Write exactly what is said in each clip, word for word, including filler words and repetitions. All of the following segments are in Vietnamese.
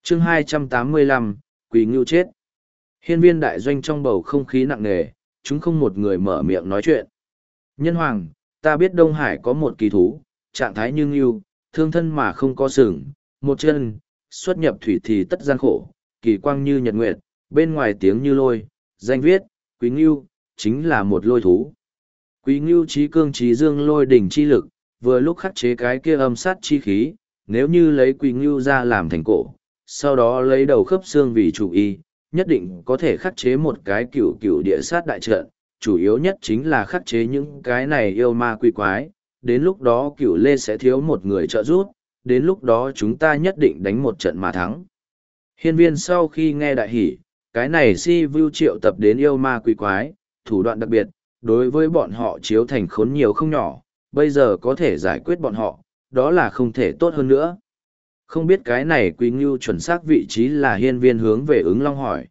chương hai trăm tám mươi lăm, Quỳ Ngưu chết. Hiên viên đại doanh trong bầu không khí nặng nề, chúng không một người mở miệng nói chuyện. Nhân hoàng, ta biết Đông Hải có một kỳ thú, trạng thái như ngưu, thương thân mà không có sừng, một chân, xuất nhập thủy thì tất gian khổ, kỳ quang như nhật nguyệt, bên ngoài tiếng như lôi, danh viết, Quý Ngưu, chính là một lôi thú. Quý Ngưu trí cương trí dương lôi đỉnh chi lực, vừa lúc khắc chế cái kia âm sát chi khí, nếu như lấy Quý Ngưu ra làm thành cổ, sau đó lấy đầu khớp xương vì chủ y, nhất định có thể khắc chế một cái cửu cửu địa sát đại trận, chủ yếu nhất chính là khắc chế những cái này yêu ma quỷ quái, đến lúc đó cửu lê sẽ thiếu một người trợ giúp, đến lúc đó chúng ta nhất định đánh một trận mà thắng. Hiên viên sau khi nghe đại hỉ, cái này si vưu triệu tập đến yêu ma quỷ quái, thủ đoạn đặc biệt, đối với bọn họ chiếu thành khốn nhiều không nhỏ, bây giờ có thể giải quyết bọn họ, đó là không thể tốt hơn nữa. Không biết cái này Quý Ngưu chuẩn xác vị trí là hiên viên hướng về ứng long hỏi.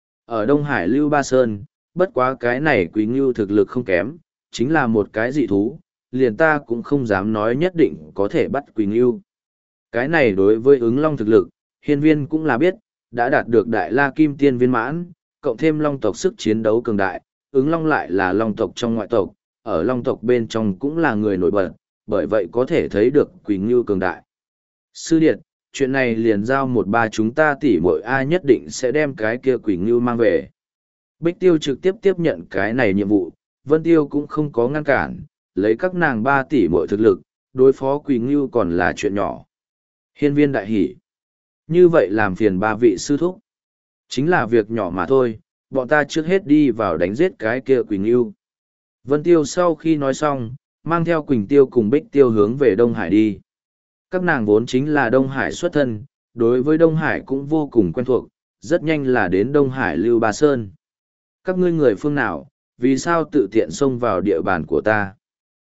Ở Đông Hải Lưu Ba Sơn, bất quá cái này Quý Ngưu thực lực không kém, chính là một cái dị thú, liền ta cũng không dám nói nhất định có thể bắt Quý Ngưu. Cái này đối với ứng long thực lực, hiên viên cũng là biết, đã đạt được đại la kim tiên viên mãn, cộng thêm long tộc sức chiến đấu cường đại, ứng long lại là long tộc trong ngoại tộc, ở long tộc bên trong cũng là người nổi bật, bởi vậy có thể thấy được Quý Ngưu cường đại. Sư Điệt, chuyện này liền giao một ba chúng ta tỉ mỗi ai nhất định sẽ đem cái kia Quỷ Ngưu mang về. Bích Tiêu trực tiếp tiếp nhận cái này nhiệm vụ, Vân Tiêu cũng không có ngăn cản, lấy các nàng ba tỷ mỗi thực lực, đối phó Quỷ Ngưu còn là chuyện nhỏ. Hiên viên đại hỉ. Như vậy làm phiền ba vị sư thúc. Chính là việc nhỏ mà thôi, bọn ta trước hết đi vào đánh giết cái kia Quỷ Ngưu. Vân Tiêu sau khi nói xong, mang theo Quỳnh Tiêu cùng Bích Tiêu hướng về Đông Hải đi. Các nàng vốn chính là Đông Hải xuất thân, đối với Đông Hải cũng vô cùng quen thuộc, rất nhanh là đến Đông Hải Lưu Ba Sơn. Các ngươi người phương nào, vì sao tự tiện xông vào địa bàn của ta?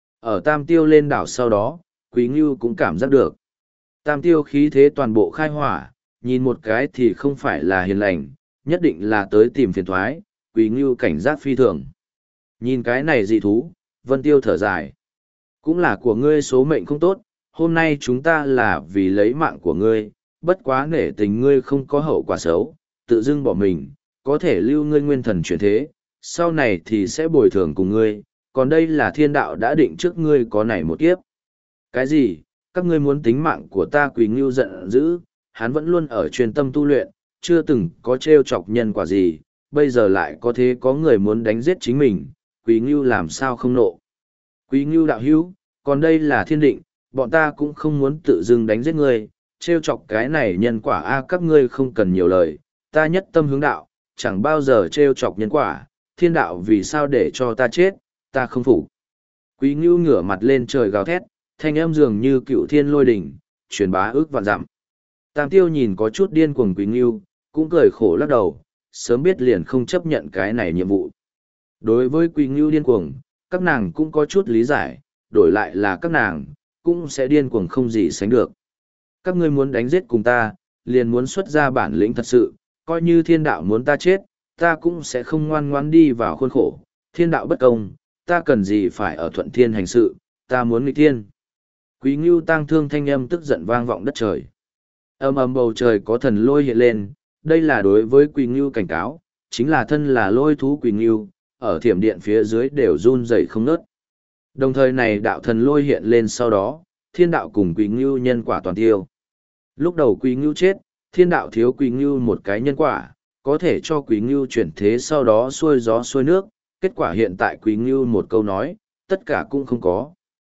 Ở Tam Tiêu lên đảo sau đó, Quý Ngưu cũng cảm giác được. Tam Tiêu khí thế toàn bộ khai hỏa, nhìn một cái thì không phải là hiền lành, nhất định là tới tìm phiền thoái, Quý Ngưu cảnh giác phi thường. Nhìn cái này dị thú, Vân Tiêu thở dài. Cũng là của ngươi số mệnh không tốt, hôm nay chúng ta là vì lấy mạng của ngươi, bất quá nể tình ngươi không có hậu quả xấu, tự dưng bỏ mình, có thể lưu ngươi nguyên thần chuyển thế, sau này thì sẽ bồi thường cùng ngươi, còn đây là thiên đạo đã định trước ngươi có này một kiếp. Cái gì, các ngươi muốn tính mạng của ta? Quỳ Ngưu giận dữ, hắn vẫn luôn ở truyền tâm tu luyện, chưa từng có trêu chọc nhân quả gì, bây giờ lại có thế có người muốn đánh giết chính mình, Quỳ Ngưu làm sao không nộ. Quỳ Ngưu đạo hữu, còn đây là thiên định, bọn ta cũng không muốn tự dưng đánh giết ngươi, trêu chọc cái này nhân quả a các ngươi không cần nhiều lời, ta nhất tâm hướng đạo, chẳng bao giờ trêu chọc nhân quả, thiên đạo vì sao để cho ta chết, ta không phục. Quý Ngưu ngửa mặt lên trời gào thét, thanh âm dường như cựu thiên lôi đỉnh, truyền bá ước vạn dặm. Tam Tiêu nhìn có chút điên cuồng Quý Ngưu, cũng cười khổ lắc đầu, sớm biết liền không chấp nhận cái này nhiệm vụ. Đối với Quý Ngưu điên cuồng, các nàng cũng có chút lý giải, đổi lại là các nàng, cũng sẽ điên cuồng không gì sánh được. Các ngươi muốn đánh giết cùng ta, liền muốn xuất ra bản lĩnh thật sự, coi như thiên đạo muốn ta chết, ta cũng sẽ không ngoan ngoãn đi vào khuôn khổ, thiên đạo bất công, ta cần gì phải ở thuận thiên hành sự, ta muốn nghịch thiên. Quý Ngưu tang thương thanh âm tức giận vang vọng đất trời. Âm ầm bầu trời có thần lôi hiện lên, đây là đối với Quý Ngưu cảnh cáo, chính là thân là lôi thú Quý Ngưu, ở thiểm điện phía dưới đều run rẩy không ngớt. Đồng thời này đạo thần lôi hiện lên sau đó, thiên đạo cùng Quý Ngưu nhân quả toàn tiêu. Lúc đầu Quý Ngưu chết, thiên đạo thiếu Quý Ngưu một cái nhân quả, có thể cho Quý Ngưu chuyển thế sau đó xuôi gió xuôi nước, kết quả hiện tại Quý Ngưu một câu nói, tất cả cũng không có.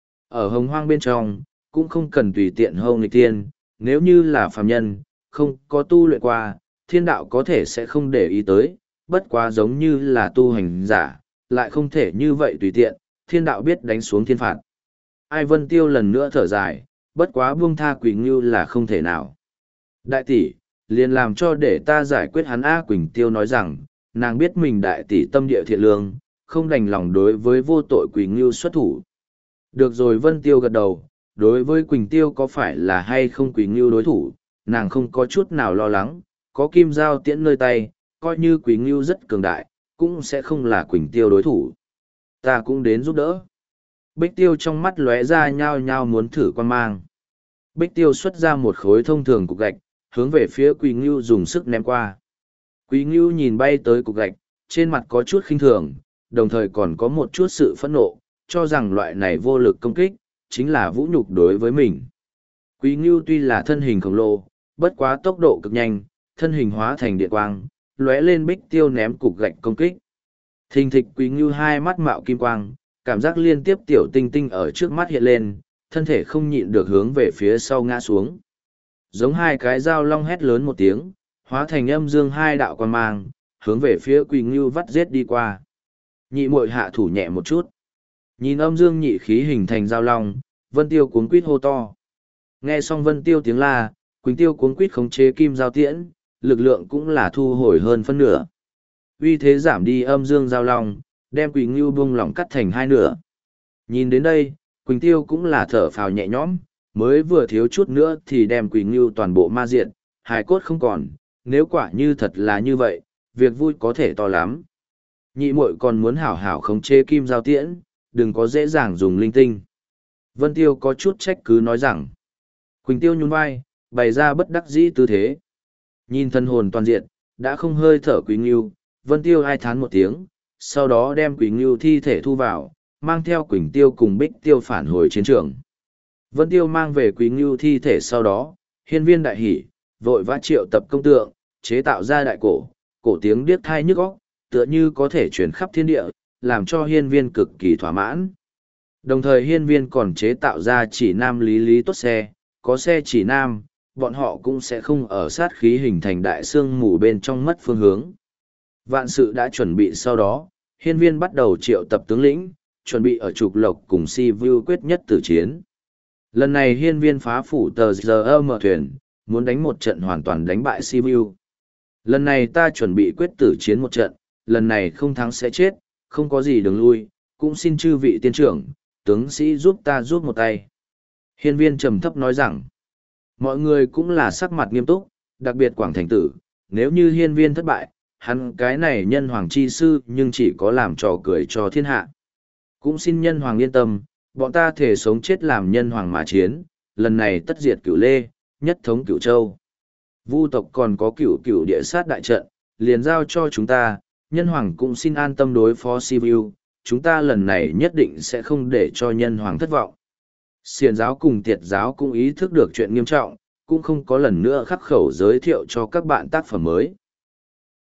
Ở hồng hoang bên trong, cũng không cần tùy tiện hâu nghịch tiên, nếu như là phàm nhân, không có tu luyện qua, thiên đạo có thể sẽ không để ý tới, bất quá giống như là tu hành giả, lại không thể như vậy tùy tiện, thiên đạo biết đánh xuống thiên phạt. Ai Vân Tiêu lần nữa thở dài, bất quá buông tha Quý Ngưu là không thể nào. Đại tỷ, liền làm cho để ta giải quyết hắn A. Quỳnh Tiêu nói rằng, nàng biết mình đại tỷ tâm địa thiện lương, không đành lòng đối với vô tội Quý Ngưu xuất thủ. Được rồi, Vân Tiêu gật đầu, đối với Quỳnh Tiêu có phải là hay không Quý Ngưu đối thủ, nàng không có chút nào lo lắng, có kim giao tiễn nơi tay, coi như Quý Ngưu rất cường đại, cũng sẽ không là Quỳnh Tiêu đối thủ. Ta cũng đến giúp đỡ. Bích Tiêu trong mắt lóe ra nhao nhao muốn thử quan mang. Bích Tiêu xuất ra một khối thông thường cục gạch, hướng về phía Quỳ Ngưu dùng sức ném qua. Quỳ Ngưu nhìn bay tới cục gạch, trên mặt có chút khinh thường, đồng thời còn có một chút sự phẫn nộ, cho rằng loại này vô lực công kích, chính là vũ nhục đối với mình. Quỳ Ngưu tuy là thân hình khổng lồ, bất quá tốc độ cực nhanh, thân hình hóa thành điện quang, lóe lên bích tiêu ném cục gạch công kích. Thình thịch Quỳ Ngưu hai mắt mạo kim quang, cảm giác liên tiếp tiểu tinh tinh ở trước mắt hiện lên, thân thể không nhịn được hướng về phía sau ngã xuống. Giống hai cái dao long hét lớn một tiếng, hóa thành âm dương hai đạo quan mang, hướng về phía Quỳ Ngưu vắt giết đi qua. Nhị muội hạ thủ nhẹ một chút. Nhìn âm dương nhị khí hình thành dao long, Vân Tiêu cuống quýt hô to. Nghe xong Vân Tiêu tiếng la, Quỳnh Tiêu cuống quýt khống chế kim giao tiễn, lực lượng cũng là thu hồi hơn phân nửa. Uy thế giảm đi âm dương giao long, đem Quỳnh Ngưu bung lỏng cắt thành hai nửa. Nhìn đến đây, Quỳnh Tiêu cũng là thở phào nhẹ nhõm, mới vừa thiếu chút nữa thì đem Quỳnh Ngưu toàn bộ ma diệt, hài cốt không còn, nếu quả như thật là như vậy, việc vui có thể to lắm. Nhị muội còn muốn hảo hảo khống chế kim giao tiễn, đừng có dễ dàng dùng linh tinh. Vân Tiêu có chút trách cứ nói rằng, Quỳnh Tiêu nhún vai, bày ra bất đắc dĩ tư thế. Nhìn thân hồn toàn diện, đã không hơi thở Quỳnh Ngưu, Vân Tiêu ai thán một tiếng, sau đó đem Quỳnh Ngưu thi thể thu vào, mang theo Quỳnh Tiêu cùng Bích Tiêu phản hồi chiến trường. Vân Tiêu mang về Quỳnh Ngưu thi thể sau đó, hiên viên đại hỉ, vội vã triệu tập công tượng, chế tạo ra đại cổ, cổ tiếng điếc thai nhức óc, tựa như có thể truyền khắp thiên địa, làm cho hiên viên cực kỳ thỏa mãn. Đồng thời hiên viên còn chế tạo ra chỉ nam lý lý tốt xe, có xe chỉ nam, bọn họ cũng sẽ không ở sát khí hình thành đại sương mù bên trong mất phương hướng. Vạn sự đã chuẩn bị sau đó, hiên viên bắt đầu triệu tập tướng lĩnh, chuẩn bị ở trục lộc cùng si vu quyết nhất tử chiến. Lần này hiên viên phá phủ tờ giờ mở thuyền, muốn đánh một trận hoàn toàn đánh bại si vu. Lần này ta chuẩn bị quyết tử chiến một trận, lần này không thắng sẽ chết, không có gì đường lui, cũng xin chư vị tiên trưởng, tướng sĩ giúp ta giúp một tay. Hiên viên trầm thấp nói rằng, mọi người cũng là sắc mặt nghiêm túc, đặc biệt Quảng Thành Tử, nếu như hiên viên thất bại, hắn cái này nhân hoàng chi sư nhưng chỉ có làm trò cười cho thiên hạ. Cũng xin nhân hoàng yên tâm, bọn ta thể sống chết làm nhân hoàng mà chiến, lần này tất diệt cửu lê, nhất thống cửu châu. Vu tộc còn có cửu cửu địa sát đại trận, liền giao cho chúng ta, nhân hoàng cũng xin an tâm đối phó Sivu, chúng ta lần này nhất định sẽ không để cho nhân hoàng thất vọng. Xiển giáo cùng tiệt giáo cũng ý thức được chuyện nghiêm trọng, cũng không có lần nữa khắc khẩu giới thiệu cho các bạn tác phẩm mới.